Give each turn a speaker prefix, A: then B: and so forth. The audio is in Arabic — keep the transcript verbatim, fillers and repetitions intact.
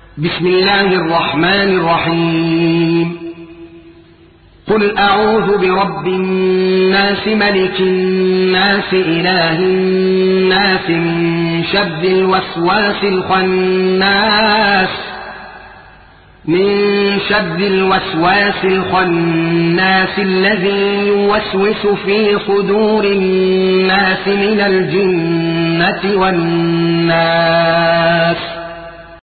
A: بسم الله الرحمن الرحيم قل أعوذ برب الناس ملك الناس إله الناس من شر الوسواس الخناس من شر الوسواس الخناس الذي يوسوس في صدور الناس من الجنة والناس